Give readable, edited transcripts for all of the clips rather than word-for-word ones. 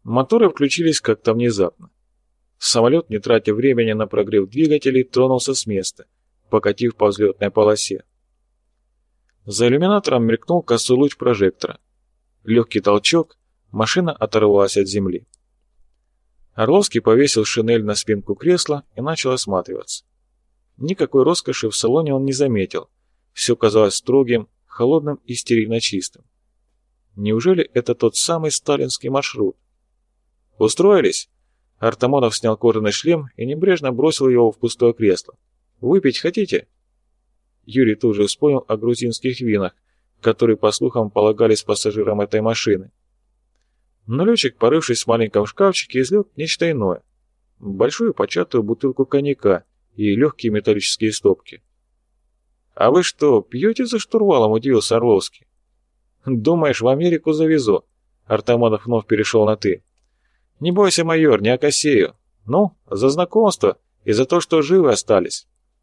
Моторы включились как-то внезапно. Самолет, не тратя времени на прогрев двигателей, тронулся с места, покатив по взлетной полосе. За иллюминатором мелькнул косой луч прожектора. Легкий толчок, машина оторвалась от земли. Орловский повесил шинель на спинку кресла и начал осматриваться. Никакой роскоши в салоне он не заметил. Все казалось строгим, холодным и стерильно чистым. Неужели это тот самый сталинский маршрут? «Устроились?» Артамонов снял кожаный шлем и небрежно бросил его в пустое кресло. «Выпить хотите?» Юрий тут же вспомнил о грузинских винах, которые, по слухам, полагались пассажирам этой машины. Но летчик, порывшись в маленьком шкафчике, извлек нечто иное. Большую початую бутылку коньяка и легкие металлические стопки. «А вы что, пьете за штурвалом?» – удивился Орловский. «Думаешь, в Америку завезу?» Артамонов вновь перешел на «ты». «Не бойся, майор, не окосею. Ну, за знакомство и за то, что живы остались».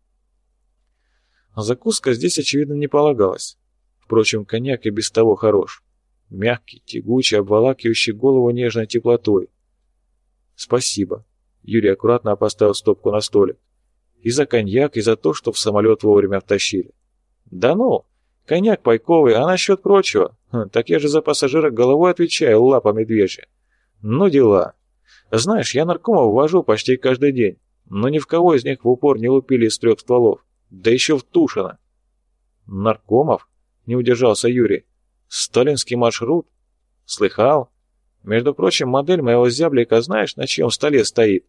Закуска здесь, очевидно, не полагалась. Впрочем, коньяк и без того хорош. Мягкий, тягучий, обволакивающий голову нежной теплотой. «Спасибо». Юрий аккуратно поставил стопку на столик. «И за коньяк, и за то, что в самолет вовремя втащили». «Да ну, коньяк пайковый, а насчет прочего? Так я же за пассажира головой отвечаю, лапа медвежья. Ну дела. Знаешь, я наркомов вожу почти каждый день, но ни в кого из них в упор не лупили из 3 стволов. Да еще в Тушино». «Наркомов?» — не удержался Юрий. «Сталинский маршрут? Слыхал? Между прочим, модель моего зяблика знаешь, на чьем столе стоит?»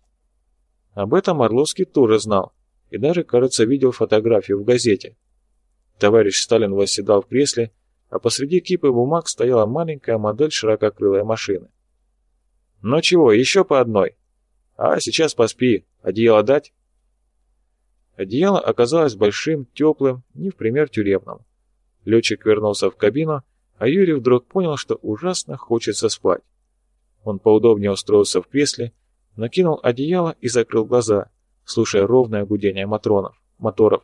Об этом Орловский тоже знал и даже, кажется, видел фотографию в газете. Товарищ Сталин восседал в кресле, а посреди кипы бумаг стояла маленькая модель ширококрылой машины. «Ну чего, еще по одной? А, сейчас поспи. Одеяло дать?» Одеяло оказалось большим, теплым, не в пример тюремному. Летчик вернулся в кабину, а Юрий вдруг понял, что ужасно хочется спать. Он поудобнее устроился в кресле, накинул одеяло и закрыл глаза, слушая ровное гудение моторов.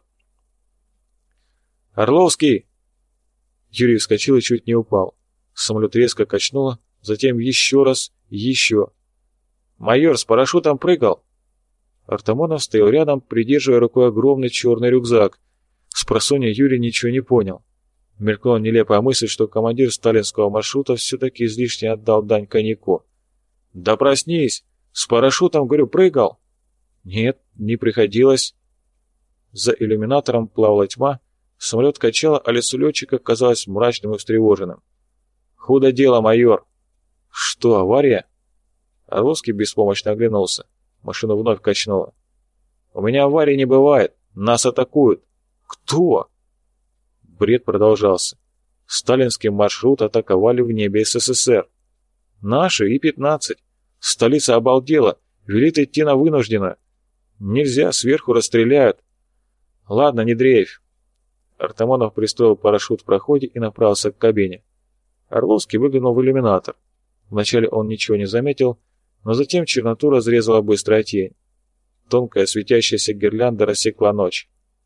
«Орловский!» Юрий вскочил и чуть не упал. Самолет резко качнуло, затем еще раз, еще. «Майор, с парашютом прыгал?» Артамонов стоял рядом, придерживая рукой огромный черный рюкзак. Спросонья Юрий ничего не понял. Мелькнула нелепая мысль, что командир сталинского маршрута все-таки излишне отдал дань коньяку. «Да проснись! С парашютом, говорю, прыгал?» «Нет, не приходилось». За иллюминатором плавала тьма, самолет качало, а лицо летчика казалось мрачным и встревоженным. «Худо дело, майор!» «Что, авария?» Орловский беспомощно оглянулся. Машину вновь качнуло. «У меня аварии не бывает. Нас атакуют». «Кто?» Бред продолжался. Сталинский маршрут атаковали в небе СССР. Наши И-15. Столица обалдела. Велит идти на вынужденную. Нельзя, сверху расстреляют. Ладно, не дрейфь. Артамонов пристроил парашют в проходе и направился к кабине. Орловский выглянул в иллюминатор. Вначале он ничего не заметил, но затем черноту разрезала быстрая тень. Тонкая светящаяся гирлянда рассекла ночь.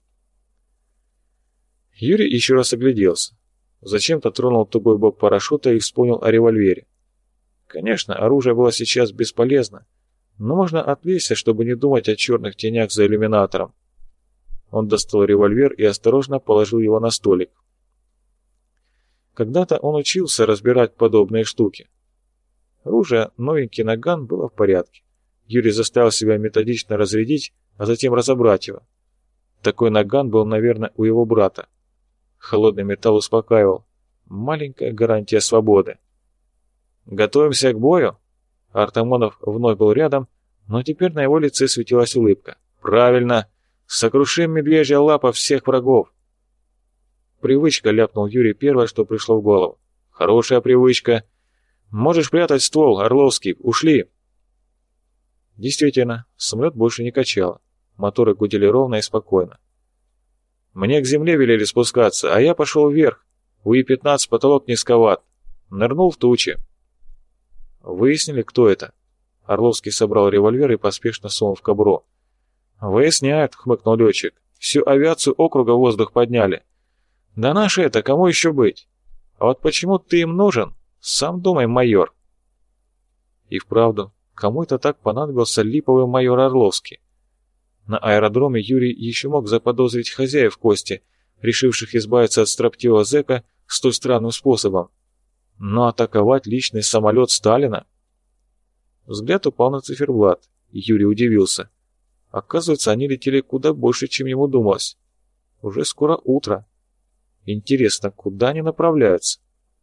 Юрий еще раз огляделся. Зачем-то тронул тугой бок парашюта и вспомнил о револьвере. Конечно, оружие было сейчас бесполезно, но можно отвлечься, чтобы не думать о черных тенях за иллюминатором. Он достал револьвер и осторожно положил его на столик. Когда-то он учился разбирать подобные штуки. Оружие, новенький наган, было в порядке. Юрий заставил себя методично разрядить, а затем разобрать его. Такой наган был, наверное, у его брата. Холодный металл успокаивал. Маленькая гарантия свободы. «Готовимся к бою?» Артамонов вновь был рядом, но теперь на его лице светилась улыбка. «Правильно! Сокрушим медвежья лапа всех врагов!» «Привычка», — ляпнул Юрий первое, что пришло в голову. «Хорошая привычка. Можешь прятать ствол, Орловский. Ушли!» Действительно, самолет больше не качало. Моторы гудели ровно и спокойно. «Мне к земле велели спускаться, а я пошел вверх. У И-15 потолок низковат. Нырнул в тучи». «Выяснили, кто это?» Орловский собрал револьвер и поспешно сунул в кобуру. «Выясняют», — хмыкнул летчик. «Всю авиацию округа в воздух подняли. Да наши это, кому еще быть? А вот почему ты им нужен? Сам думай, майор». И вправду, кому это так понадобился липовый майор Орловский? На аэродроме Юрий еще мог заподозрить хозяев Кости, решивших избавиться от строптивого зэка столь странным способом. Но атаковать личный самолет Сталина? Взгляд упал на циферблат, и Юрий удивился. Оказывается, они летели куда больше, чем ему думалось. Уже скоро утро. Интересно, куда они направляются?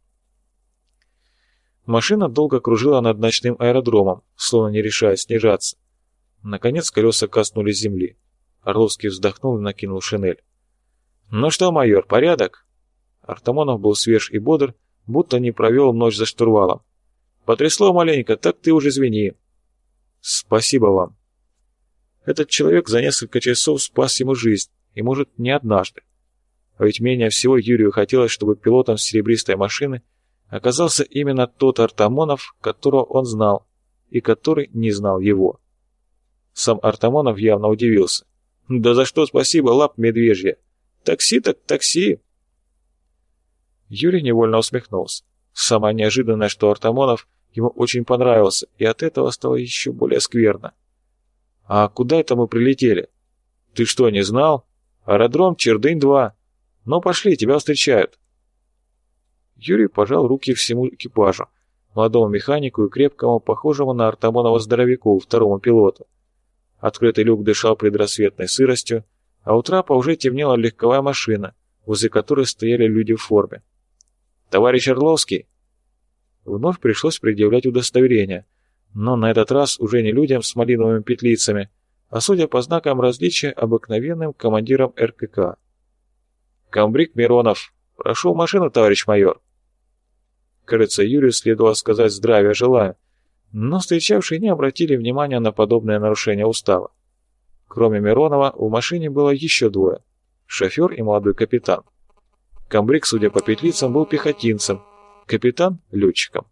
Машина долго кружила над ночным аэродромом, словно не решая снижаться. Наконец колеса коснулись земли. Орловский вздохнул и накинул шинель. «Ну что, майор, порядок?» Артамонов был свеж и бодр, будто не провел ночь за штурвалом. «Потрясло маленько, так ты уж извини». «Спасибо вам». Этот человек за несколько часов спас ему жизнь, и, может, не однажды. А ведь менее всего Юрию хотелось, чтобы пилотом серебристой машины оказался именно тот Артамонов, которого он знал, и который не знал его. Сам Артамонов явно удивился. «Да за что спасибо, лап медвежья! Такси так такси!» Юрий невольно усмехнулся. Самое неожиданное, что Артамонов ему очень понравился, и от этого стало еще более скверно. «А куда это мы прилетели?» «Ты что, не знал? Аэродром Чердынь-2. Ну пошли, тебя встречают». Юрий пожал руки всему экипажу, молодому механику и крепкому, похожему на Артамонова здоровяку, второму пилоту. Открытый люк дышал предрассветной сыростью, а у трапа уже темнела легковая машина, возле которой стояли люди в форме. «Товарищ Орловский!» Вновь пришлось предъявлять удостоверение, но на этот раз уже не людям с малиновыми петлицами, а, судя по знакам различия, обыкновенным командиром РКК. «Комбриг Миронов! Прошу в машину, товарищ майор!» Кажется, Юрию следовало сказать «здравия желаю», но встречавшие не обратили внимания на подобное нарушение устава. Кроме Миронова, в машине было еще двое – шофер и молодой капитан. Комбриг, судя по петлицам, был пехотинцем, капитан – летчиком.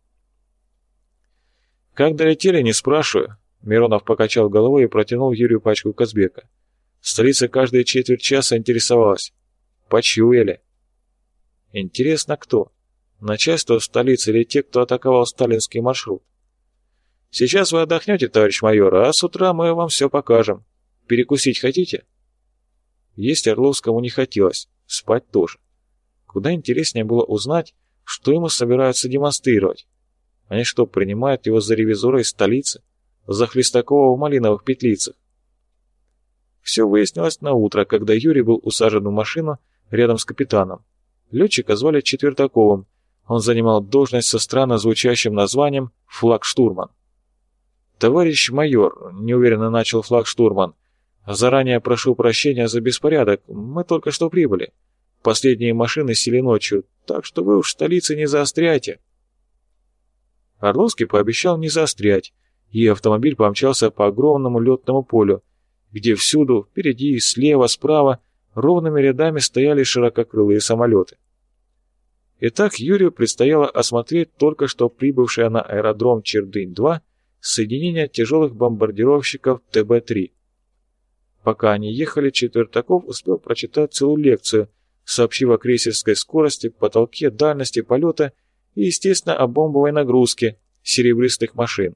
«Как долетели, не спрашиваю», – Миронов покачал головой и протянул Юрию пачку Казбека. Столица каждые четверть часа интересовалась. Почуяли. Интересно, кто? Начальство в столице или те, кто атаковал сталинский маршрут? Сейчас вы отдохнете, товарищ майор, а с утра мы вам все покажем. Перекусить хотите? Есть Орловскому не хотелось, спать тоже. Куда интереснее было узнать, что ему собираются демонстрировать. Они что, принимают его за ревизора из столицы? За Хлестакова в малиновых петлицах? Все выяснилось на утро, когда Юрий был усажен в машину рядом с капитаном. Летчика звали Четвертаковым. Он занимал должность со странно звучащим названием «флагштурман». «Товарищ майор», — неуверенно начал флагштурман, — «заранее прошу прощения за беспорядок. Мы только что прибыли. Последние машины сели ночью, так что вы уж в столице не заостряйте». Орловский пообещал не заострять, и автомобиль помчался по огромному летному полю, где всюду, впереди, слева, справа, ровными рядами стояли ширококрылые самолеты. Итак, Юрию предстояло осмотреть только что прибывшее на аэродром Чердынь-2 соединение тяжелых бомбардировщиков ТБ-3. Пока они ехали, Четвертаков успел прочитать целую лекцию, сообщив о крейсерской скорости, потолке, дальности полета и, естественно, о бомбовой нагрузке серебристых машин.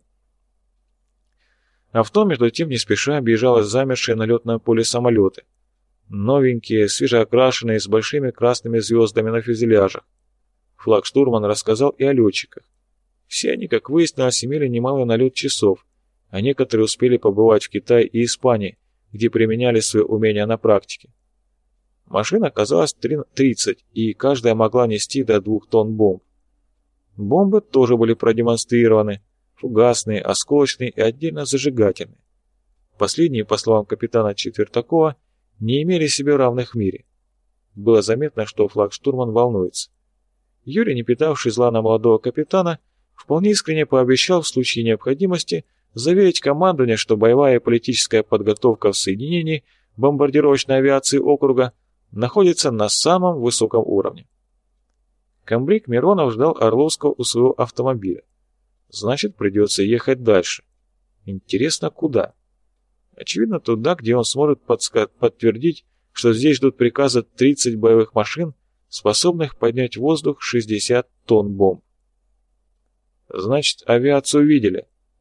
Авто, между тем, не спеша объезжало замершие на летном поле самолеты. Новенькие, свежеокрашенные, с большими красными звездами на фюзеляжах. Флагштурман рассказал и о летчиках. Все они, как выяснилось, имели немалый налет часов, а некоторые успели побывать в Китае и Испании, где применяли свои умения на практике. Машин оказалось 30, и каждая могла нести до 2 тонн бомб. Бомбы тоже были продемонстрированы, фугасные, осколочные и отдельно зажигательные. Последние, по словам капитана Четвертакова, не имели себе равных в мире. Было заметно, что флагштурман волнуется. Юрий, не питавший зла на молодого капитана, вполне искренне пообещал в случае необходимости заверить командование, что боевая и политическая подготовка в соединении бомбардировочной авиации округа находится на самом высоком уровне. Комбриг Миронов ждал Орловского у своего автомобиля. Значит, придется ехать дальше. Интересно, куда? Очевидно, туда, где он сможет подтвердить, что здесь ждут приказа 30 боевых машин, способных поднять в воздух 60 тонн бомб. Значит, авиацию видели.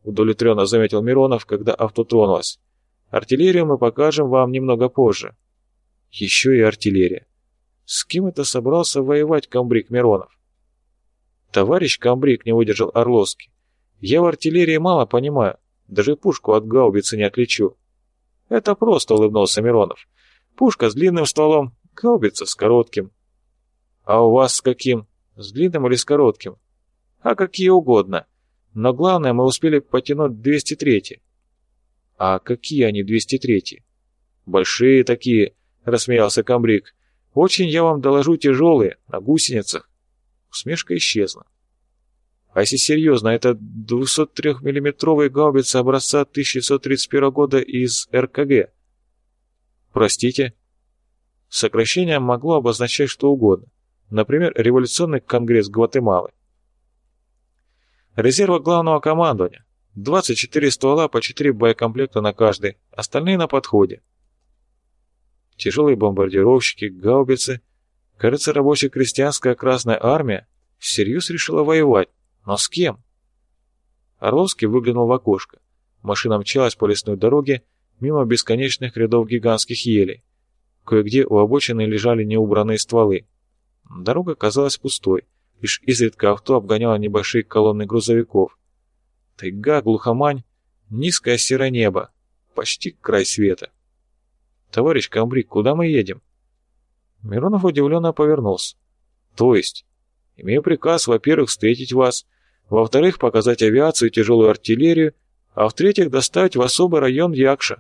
удовлетворенно заметил Миронов, когда авто тронулось. «Артиллерию мы покажем вам немного позже». Еще и артиллерия. С кем это собрался воевать комбриг Миронов? «Товарищ комбриг», — не выдержал Орловский, — «я в артиллерии мало понимаю, даже пушку от гаубицы не отличу». «Это просто», — улыбнулся Миронов. «Пушка с длинным стволом, гаубица с коротким». «А у вас с каким? С длинным или с коротким?» «А какие угодно. Но главное, мы успели потянуть 203-й». «А какие они 203-й?» «Большие такие», — рассмеялся комбриг. «Очень, я вам доложу, тяжелые, на гусеницах». Усмешка исчезла. «А если серьезно, это 203-миллиметровые гаубицы образца 1931 года из РКГ». «Простите?» Сокращение могло обозначать что угодно. Например, революционный конгресс Гватемалы. Резерва главного командования. 24 ствола по 4 боекомплекта на каждый, остальные на подходе. Тяжелые бомбардировщики, гаубицы. Кажется, рабоче-крестьянская Красная Армия всерьез решила воевать. Но с кем? Орловский выглянул в окошко. Машина мчалась по лесной дороге мимо бесконечных рядов гигантских елей. Кое-где у обочины лежали неубранные стволы. Дорога казалась пустой, лишь изредка авто обгоняло небольшие колонны грузовиков. Тайга, глухомань, низкое серое небо, почти край света. «Товарищ комбриг, куда мы едем?» Миронов удивленно повернулся. «То есть? Имею приказ, во-первых, встретить вас, во-вторых, показать авиацию и тяжелую артиллерию, а в-третьих, доставить в особый район Якша».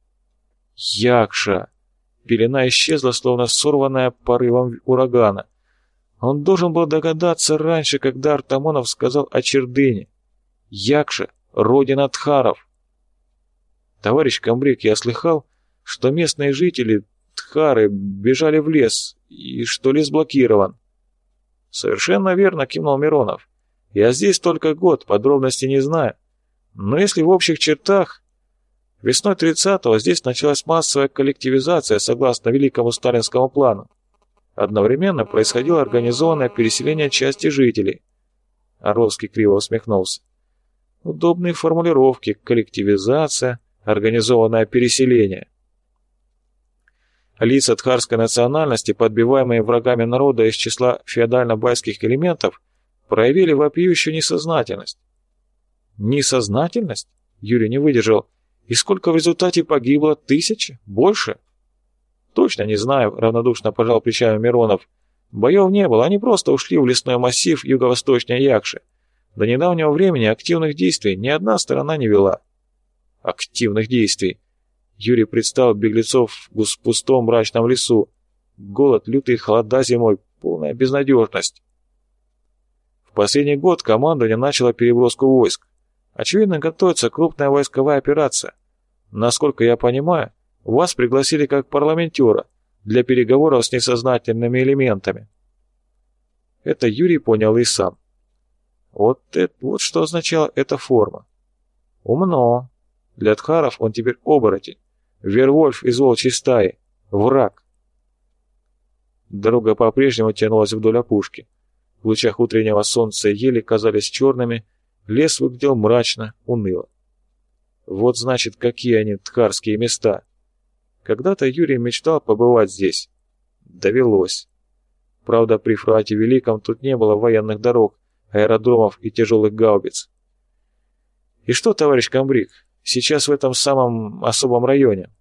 «Якша!» Пелена исчезла, словно сорванная порывом урагана. Он должен был догадаться раньше, когда Артамонов сказал о Чердыне. Якша — родина тхаров. «Товарищ комбриг, я слыхал, что местные жители, тхары, бежали в лес, и что лес блокирован». «Совершенно верно», — кивнул Миронов. «Я здесь только год, подробностей не знаю. Но если в общих чертах...» Весной 30-го здесь началась массовая коллективизация согласно великому сталинскому плану. Одновременно происходило организованное переселение части жителей. Орловский криво усмехнулся. Удобные формулировки: коллективизация, организованное переселение. Лица тхарской национальности, подбиваемые врагами народа из числа феодально-байских элементов, проявили вопиющую несознательность. Несознательность? Юрий не выдержал. И сколько в результате погибло? 1000? Больше? Точно не знаю, равнодушно пожал плечами Миронов. Боев не было, они просто ушли в лесной массив юго-восточнее Якши. До недавнего времени активных действий ни одна сторона не вела. Активных действий. Юрий представил беглецов в пустом мрачном лесу. Голод, лютые холода зимой, полная безнадежность. В последний год командование начало переброску войск. Очевидно, готовится крупная войсковая операция. Насколько я понимаю, вас пригласили как парламентера для переговоров с несознательными элементами. Это Юрий понял и сам. Вот что означала эта форма. Умно. Для тхаров он теперь оборотень. Вервольф из волчьей стаи. Враг. Дорога по-прежнему тянулась вдоль опушки. В лучах утреннего солнца ели казались черными, лес выглядел мрачно, уныло. Вот значит, какие они тхарские места. Когда-то Юрий мечтал побывать здесь. Довелось. Правда, при Фруате Великом тут не было военных дорог, аэродромов и тяжелых гаубиц. И что, товарищ комбриг, сейчас в этом самом особом районе?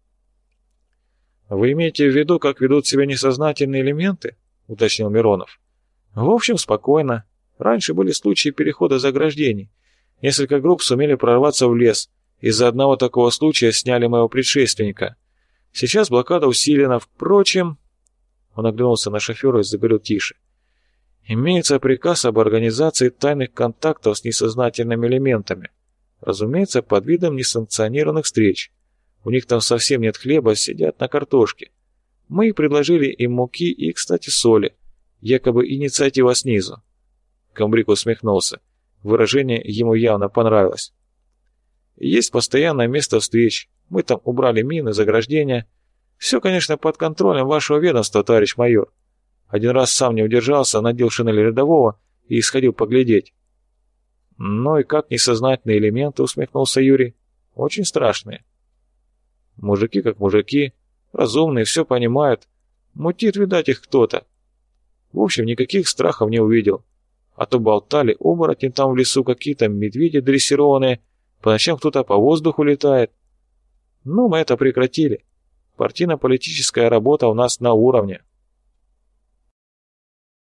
Вы имеете в виду, как ведут себя несознательные элементы? Уточнил Миронов. В общем, спокойно. Раньше были случаи перехода заграждений. Несколько групп сумели прорваться в лес. Из-за одного такого случая сняли моего предшественника. Сейчас блокада усилена. Впрочем... Он оглянулся на шофера и заговорил тише. Имеется приказ об организации тайных контактов с несознательными элементами. Разумеется, под видом несанкционированных встреч. У них там совсем нет хлеба, сидят на картошке. Мы предложили им муки и, кстати, соли. Якобы инициатива снизу. Комбриг усмехнулся. Выражение ему явно понравилось. Есть постоянное место встреч. Мы там убрали мины, заграждения. Все, конечно, под контролем вашего ведомства, товарищ майор. Один раз сам не удержался, надел шинель рядового и сходил поглядеть. Ну и как несознательные элементы, усмехнулся Юрий. Очень страшные. Мужики как мужики, разумные, все понимают. Мутит, видать, их кто-то. В общем, никаких страхов не увидел. А то болтали, оборотни там в лесу какие-то, медведи дрессированные, по ночам кто-то по воздуху летает. Ну, мы это прекратили. Партийно-политическая работа у нас на уровне.